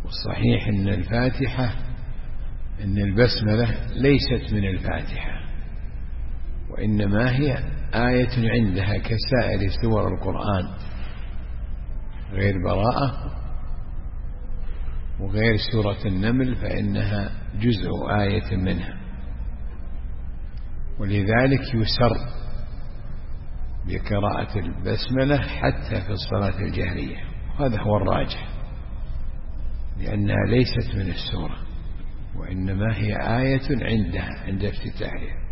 والصحيح أن الفاتحة أن البسملة ليست من الفاتحة، وإنما هي آية عندها كسائر سور القرآن، غير براءة وغير سورة النمل فإنها جزء آية منها، ولذلك يسر بقراءة البسملة حتى في الصلاة الجهرية، هذا هو الراجح، لأنها ليست من السورة وإنما هي آية عندها عند افتتاحها.